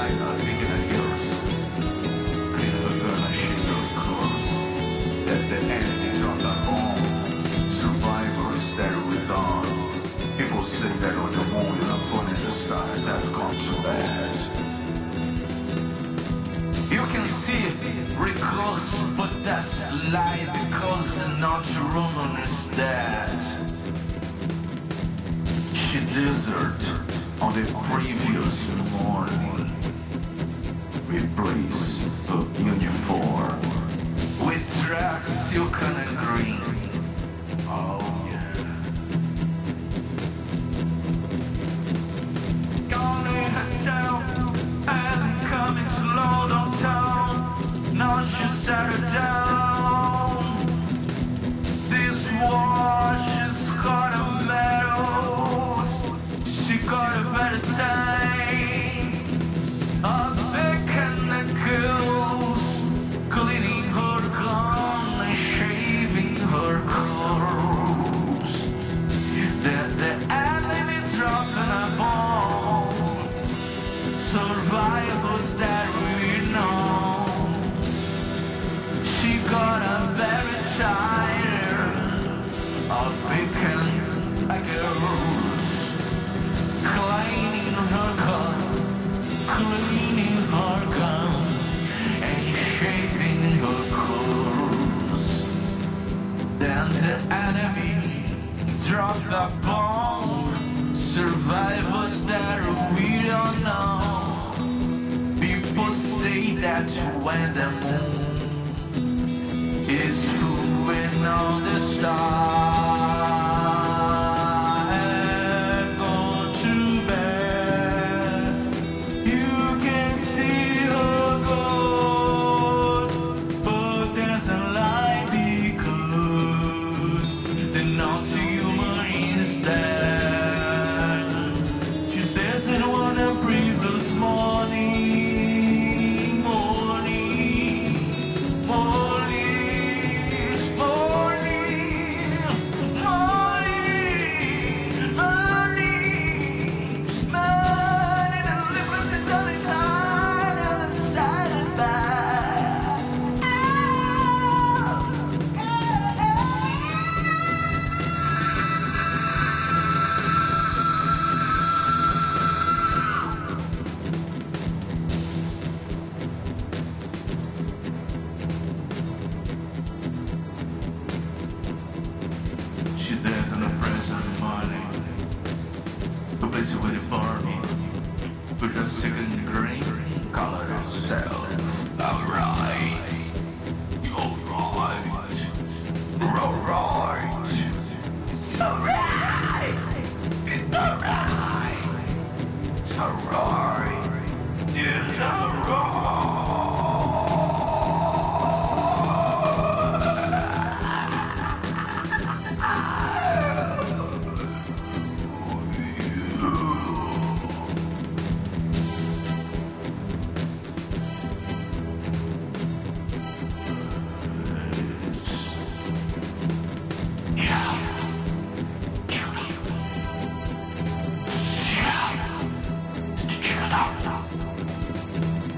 night are picking at heels. Clean her girl and shake her clothes. Let the enemy drop the bomb. Survivors that with on. People say that on the moon and up in the stars have come to pass. You can see recurse, but that's lie because the natural understands. She desert on the previous morning. Replace the uniform with dress silk and green. Oh yeah. Calling herself and coming slow downtown. Now she settled down. This war she's got a medals. She got a better time. A bacon and girls cleaning her gun and shaving her clothes. The enemy's dropping a bomb. Survivors that we know. She got a very child. A bacon and girls cleaning her gun and shaving her clothes. Then the enemy dropped the bomb. Survivors that we don't know. People say that when the moon is moving on the stars. With a second green color cell. Alright. Alright. Alright. It's alright. It's alright. It's alright. It's alright.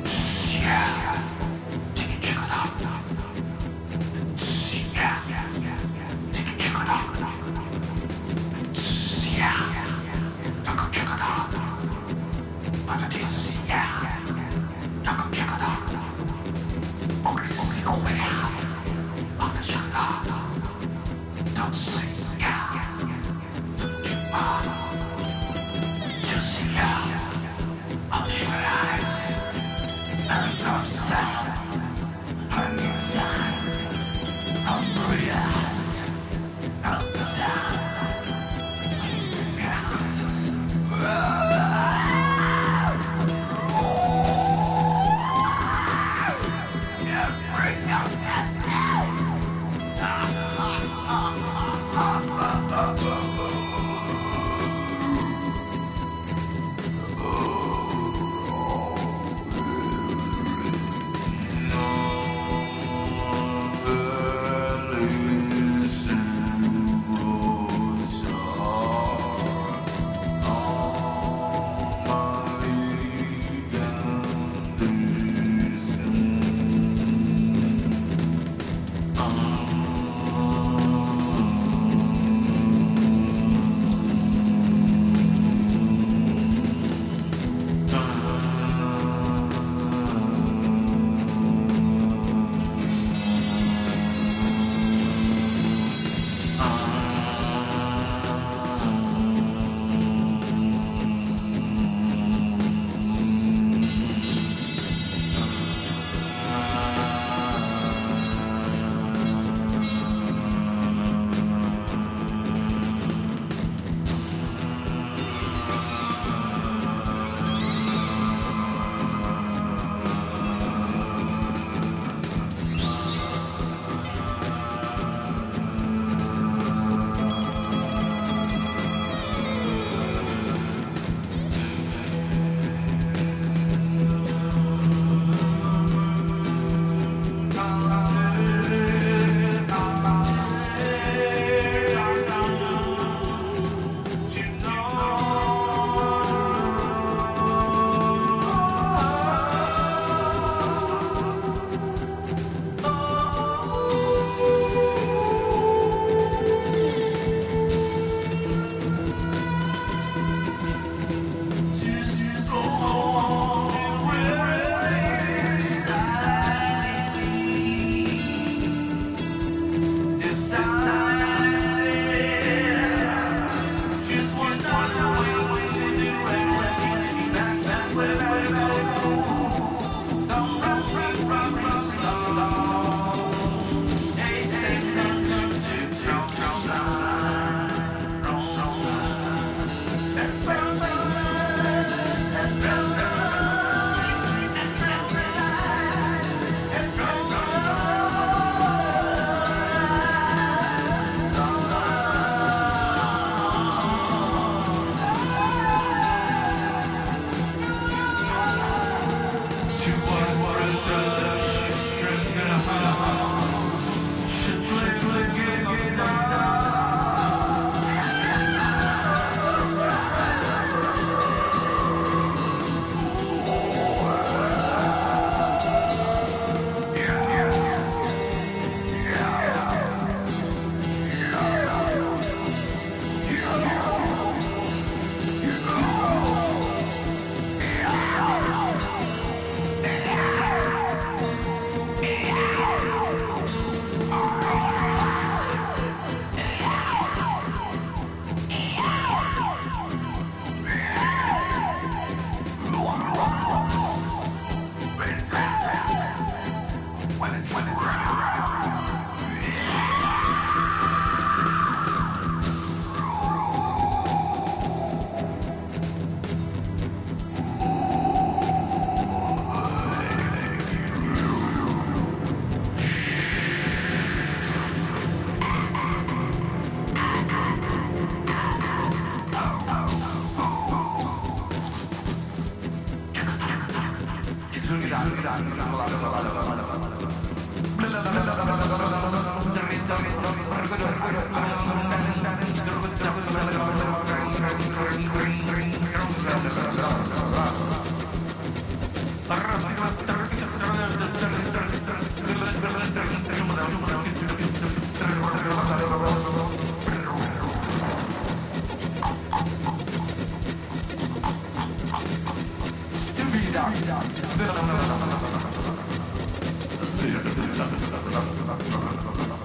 Stupid.